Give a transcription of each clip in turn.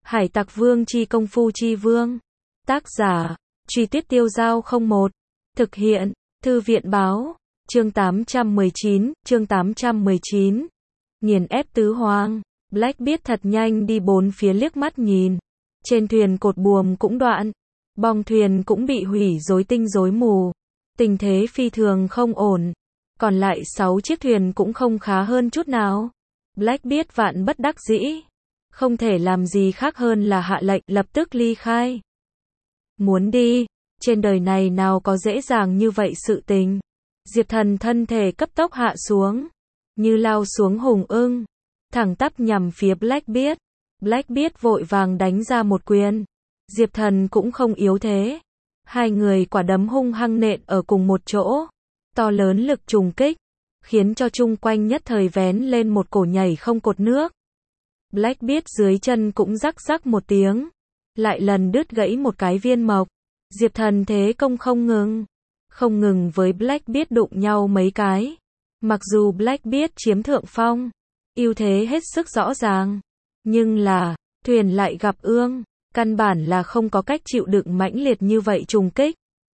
Hải Tặc Vương chi công phu chi vương. Tác giả, Truy Tuyết Tiêu Giao 01. Thực hiện, Thư viện báo. Chương 819. Nghiền ép tứ hoang. Blackbeard thật nhanh đi bốn phía liếc mắt nhìn. Trên thuyền cột buồm cũng đoạn. Bong thuyền cũng bị hủy rối tinh rối mù. Tình thế phi thường không ổn. Còn lại 6 chiếc thuyền cũng không khá hơn chút nào. Blackbeard vạn bất đắc dĩ. Không thể làm gì khác hơn là hạ lệnh lập tức ly khai. Muốn đi, trên đời này nào có dễ dàng như vậy sự tình. Diệp Thần thân thể cấp tốc hạ xuống, như lao xuống hùng ưng, thẳng tắp nhằm phía Blackbeard. Blackbeard vội vàng đánh ra một quyền. Diệp Thần cũng không yếu thế. Hai người quả đấm hung hăng nện ở cùng một chỗ. To lớn lực trùng kích, khiến cho chung quanh nhất thời vén lên một cổ nhảy không cột nước. Blackbeard dưới chân cũng rắc rắc một tiếng, lại lần đứt gãy một cái viên mộc. Diệp Thần thế công không ngừng với Blackbeard đụng nhau mấy cái. Mặc dù Blackbeard chiếm thượng phong, ưu thế hết sức rõ ràng, nhưng là, thuyền lại gặp ương, căn bản là không có cách chịu đựng mãnh liệt như vậy trùng kích.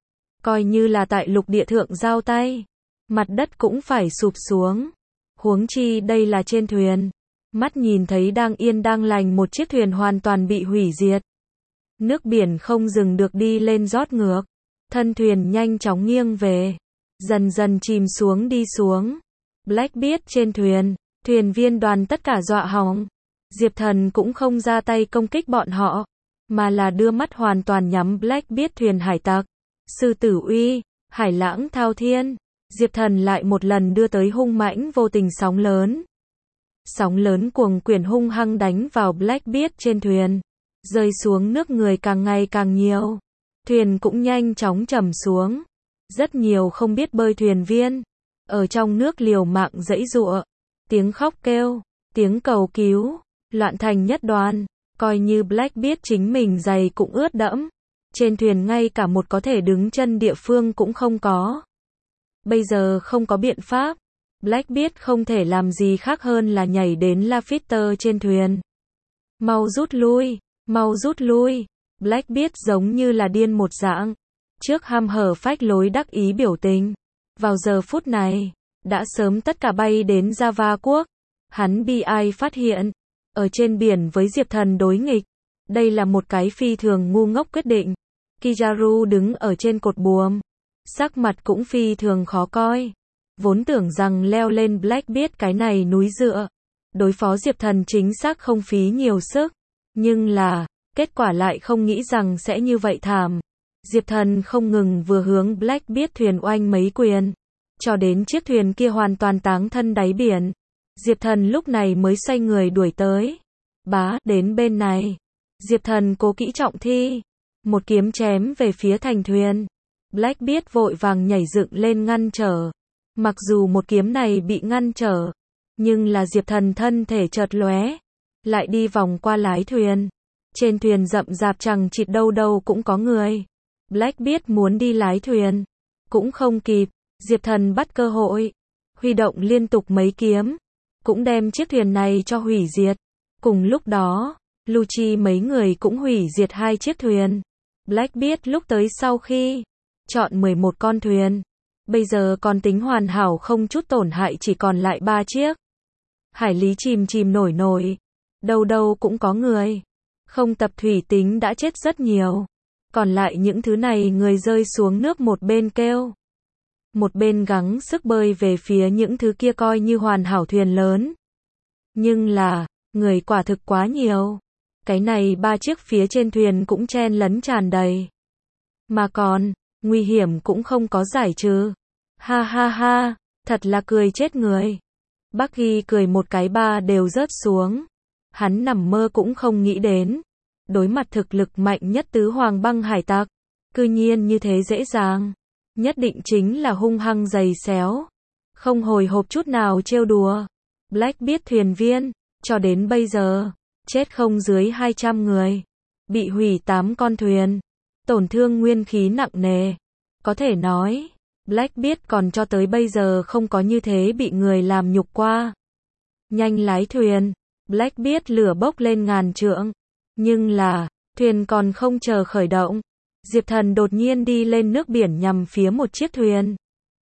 Coi như là tại lục địa thượng giao tay, mặt đất cũng phải sụp xuống. Huống chi đây là trên thuyền. Mắt nhìn thấy đang yên đang lành một chiếc thuyền hoàn toàn bị hủy diệt. Nước biển không dừng được đi lên rót ngược. Thân thuyền nhanh chóng nghiêng về. Dần dần chìm xuống đi xuống. Blackbeard trên thuyền. Thuyền viên đoàn tất cả dọa hỏng. Diệp Thần cũng không ra tay công kích bọn họ. Mà là đưa mắt hoàn toàn nhắm Blackbeard thuyền hải tặc. Sư tử uy, hải lãng thao thiên. Diệp Thần lại một lần đưa tới hung mãnh vô tình sóng lớn. Sóng lớn cuồng quyển hung hăng đánh vào Blackbeard trên thuyền. Rơi xuống nước người càng ngày càng nhiều. Thuyền cũng nhanh chóng trầm xuống. Rất nhiều không biết bơi thuyền viên ở trong nước liều mạng giãy giụa. Tiếng khóc kêu, tiếng cầu cứu, loạn thành nhất đoàn. Coi như Blackbeard chính mình giày cũng ướt đẫm. Trên thuyền ngay cả một có thể đứng chân địa phương cũng không có. Bây giờ không có biện pháp. Blackbeard không thể làm gì khác hơn là nhảy đến Lafitte trên thuyền. Mau rút lui, mau rút lui. Blackbeard giống như là điên một dạng. Trước ham hở phách lối đắc ý biểu tình. Vào giờ phút này, đã sớm tất cả bay đến Java quốc. Hắn bi ai phát hiện, ở trên biển với Diệp Thần đối nghịch. Đây là một cái phi thường ngu ngốc quyết định. Kizaru đứng ở trên cột buồm. Sắc mặt cũng phi thường khó coi. Vốn tưởng rằng leo lên Blackbeard cái này núi dựa. Đối phó Diệp Thần chính xác không phí nhiều sức. Nhưng là, kết quả lại không nghĩ rằng sẽ như vậy thảm. Diệp Thần không ngừng vừa hướng Blackbeard thuyền oanh mấy quyền. Cho đến chiếc thuyền kia hoàn toàn táng thân đáy biển. Diệp Thần lúc này mới xoay người đuổi tới. Bá, đến bên này. Diệp Thần cố kỹ trọng thi. Một kiếm chém về phía thành thuyền. Blackbeard vội vàng nhảy dựng lên ngăn trở. Mặc dù một kiếm này bị ngăn trở, nhưng là Diệp Thần thân thể chợt lóe, lại đi vòng qua lái thuyền. Trên thuyền rậm rạp chằng chịt đâu đâu cũng có người. Blackbeard muốn đi lái thuyền, cũng không kịp. Diệp Thần bắt cơ hội, huy động liên tục mấy kiếm, cũng đem chiếc thuyền này cho hủy diệt. Cùng lúc đó, Lucci mấy người cũng hủy diệt 2 chiếc thuyền. Blackbeard lúc tới sau khi chọn 11 con thuyền, bây giờ còn tính hoàn hảo không chút tổn hại chỉ còn lại 3 chiếc. Hải lý chìm chìm nổi nổi, đâu đâu cũng có người. Không tập thủy tính đã chết rất nhiều. Còn lại những thứ này người rơi xuống nước một bên kêu, một bên gắng sức bơi về phía những thứ kia coi như hoàn hảo thuyền lớn. Nhưng là, người quả thực quá nhiều. Cái này 3 chiếc phía trên thuyền cũng chen lấn tràn đầy. Mà còn, nguy hiểm cũng không có giải trừ. Ha ha ha, thật là cười chết người. Bác Ghi cười một cái ba đều rớt xuống. Hắn nằm mơ cũng không nghĩ đến. Đối mặt thực lực mạnh nhất tứ hoàng băng hải tặc. Cư nhiên như thế dễ dàng. Nhất định chính là hung hăng giày xéo. Không hồi hộp chút nào trêu đùa. Blackbeard thuyền viên, cho đến bây giờ, chết không dưới 200 người. Bị hủy 8 con thuyền. Tổn thương nguyên khí nặng nề. Có thể nói, Blackbeard còn cho tới bây giờ không có như thế bị người làm nhục qua. Nhanh lái thuyền. Blackbeard lửa bốc lên ngàn trượng. Nhưng là, thuyền còn không chờ khởi động, Diệp Thần đột nhiên đi lên nước biển nhằm phía một chiếc thuyền.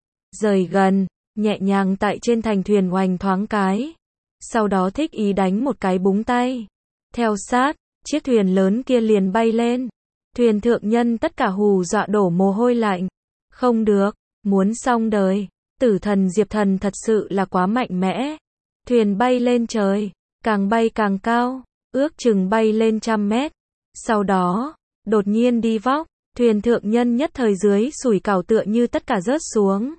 Rời gần, nhẹ nhàng tại trên thành thuyền oành thoáng cái. Sau đó thích ý đánh một cái búng tay. Theo sát, chiếc thuyền lớn kia liền bay lên. Thuyền thượng nhân tất cả hù dọa đổ mồ hôi lạnh. Không được, muốn xong đời. Tử thần Diệp Thần thật sự là quá mạnh mẽ. Thuyền bay lên trời, càng bay càng cao, ước chừng bay lên 100 mét. Sau đó, đột nhiên đi vóc, thuyền thượng nhân nhất thời dưới sủi cảo tựa như tất cả rớt xuống.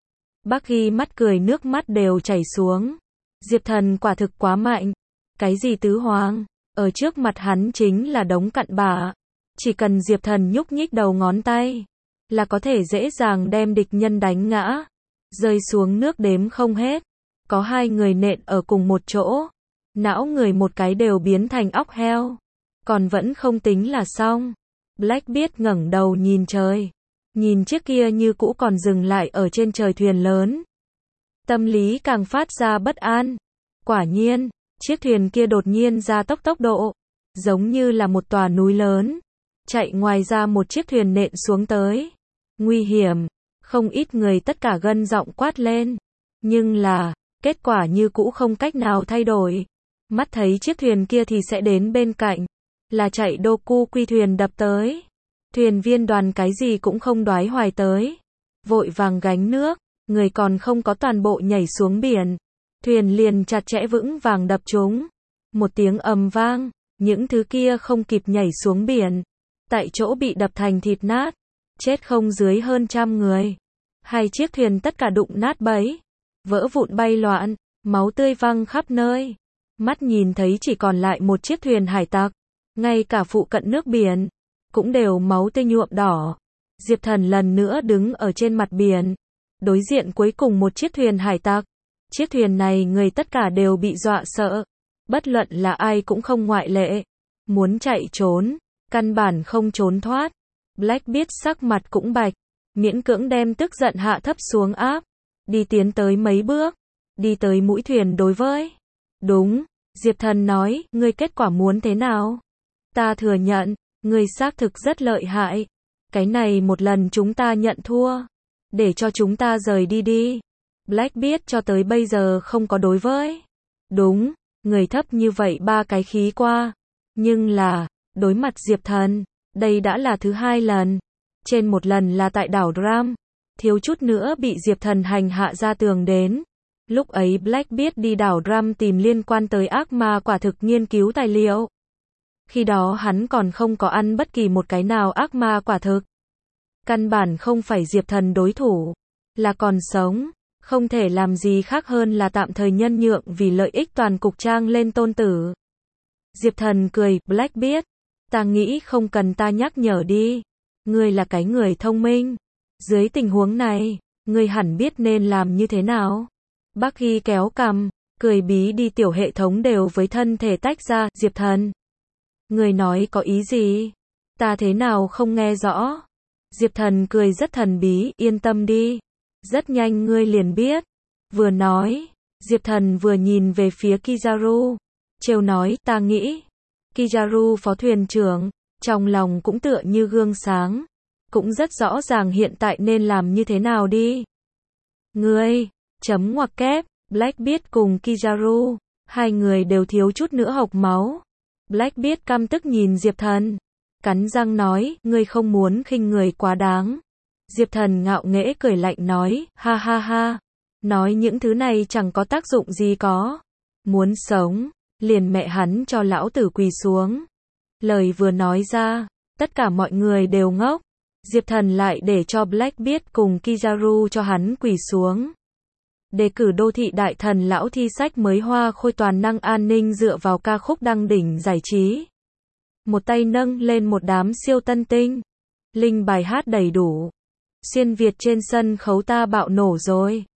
Bác Ghi mắt cười nước mắt đều chảy xuống. Diệp Thần quả thực quá mạnh. Cái gì tứ hoàng, ở trước mặt hắn chính là đống cặn bã. Chỉ cần Diệp Thần nhúc nhích đầu ngón tay, là có thể dễ dàng đem địch nhân đánh ngã. Rơi xuống nước đếm không hết. Có hai người nện ở cùng một chỗ. Não người một cái đều biến thành óc heo. Còn vẫn không tính là xong. Blackbeard ngẩng đầu nhìn trời. Nhìn chiếc kia như cũ còn dừng lại ở trên trời thuyền lớn. Tâm lý càng phát ra bất an. Quả nhiên, chiếc thuyền kia đột nhiên gia tốc tốc độ. Giống như là một tòa núi lớn. Chạy ngoài ra một chiếc thuyền nện xuống tới. Nguy hiểm. Không ít người tất cả gân giọng quát lên. Nhưng là, kết quả như cũ không cách nào thay đổi. Mắt thấy chiếc thuyền kia thì sẽ đến bên cạnh. Là chạy đô cu quy thuyền đập tới. Thuyền viên đoàn cái gì cũng không đoái hoài tới. Vội vàng gánh nước, người còn không có toàn bộ nhảy xuống biển. Thuyền liền chặt chẽ vững vàng đập chúng. Một tiếng ầm vang, những thứ kia không kịp nhảy xuống biển. Tại chỗ bị đập thành thịt nát. Chết không dưới hơn 100 người. Hai chiếc thuyền tất cả đụng nát bấy. Vỡ vụn bay loạn, máu tươi văng khắp nơi. Mắt nhìn thấy chỉ còn lại một chiếc thuyền hải tặc. Ngay cả phụ cận nước biển cũng đều máu tươi nhuộm đỏ. Diệp Thần lần nữa đứng ở trên mặt biển. Đối diện cuối cùng một chiếc thuyền hải tặc. Chiếc thuyền này người tất cả đều bị dọa sợ. Bất luận là ai cũng không ngoại lệ. Muốn chạy trốn, căn bản không trốn thoát. Blackbeard sắc mặt cũng bạch. Miễn cưỡng đem tức giận hạ thấp xuống áp. Đi tiến tới mấy bước. Đi tới mũi thuyền đối với. Đúng, Diệp Thần nói, ngươi kết quả muốn thế nào? Ta thừa nhận, ngươi xác thực rất lợi hại. Cái này một lần chúng ta nhận thua. Để cho chúng ta rời đi đi. Blackbeard cho tới bây giờ không có đối với. Đúng, người thấp như vậy 3 cái khí qua. Nhưng là, đối mặt Diệp Thần, đây đã là thứ 2 lần. Trên một lần là tại đảo Dram. Thiếu chút nữa bị Diệp Thần hành hạ ra tường đến. Lúc ấy Blackbeard đi đảo Dram tìm liên quan tới ác ma quả thực nghiên cứu tài liệu. Khi đó hắn còn không có ăn bất kỳ một cái nào ác ma quả thực. Căn bản không phải Diệp Thần đối thủ. Là còn sống. Không thể làm gì khác hơn là tạm thời nhân nhượng vì lợi ích toàn cục trang lên tôn tử. Diệp Thần cười, Blackbeard. Ta nghĩ không cần ta nhắc nhở đi. Ngươi là cái người thông minh. Dưới tình huống này, ngươi hẳn biết nên làm như thế nào. Bác Ghi kéo cằm, cười bí đi tiểu hệ thống đều với thân thể tách ra, Diệp Thần. Ngươi nói có ý gì? Ta thế nào không nghe rõ? Diệp Thần cười rất thần bí, yên tâm đi. Rất nhanh ngươi liền biết. Vừa nói, Diệp Thần vừa nhìn về phía Kizaru. Trêu nói, ta nghĩ. Kizaru phó thuyền trưởng, trong lòng cũng tựa như gương sáng. Cũng rất rõ ràng hiện tại nên làm như thế nào đi. Ngươi, chấm ngoặc kép, Blackbeard cùng Kizaru. Hai người đều thiếu chút nữa hộc máu. Blackbeard căm tức nhìn Diệp Thần. Cắn răng nói, ngươi không muốn khinh người quá đáng. Diệp Thần ngạo nghễ cười lạnh nói, ha ha ha. Nói những thứ này chẳng có tác dụng gì có. Muốn sống, liền mẹ hắn cho lão tử quỳ xuống. Lời vừa nói ra, tất cả mọi người đều ngốc. Diệp Thần lại để cho Blackbeard cùng Kizaru cho hắn quỳ xuống. Đề cử đô thị đại thần lão thi sách mới hoa khôi toàn năng an ninh dựa vào ca khúc đăng đỉnh giải trí. Một tay nâng lên một đám siêu tân tinh. Linh bài hát đầy đủ. Xuyên Việt trên sân khấu ta bạo nổ rồi.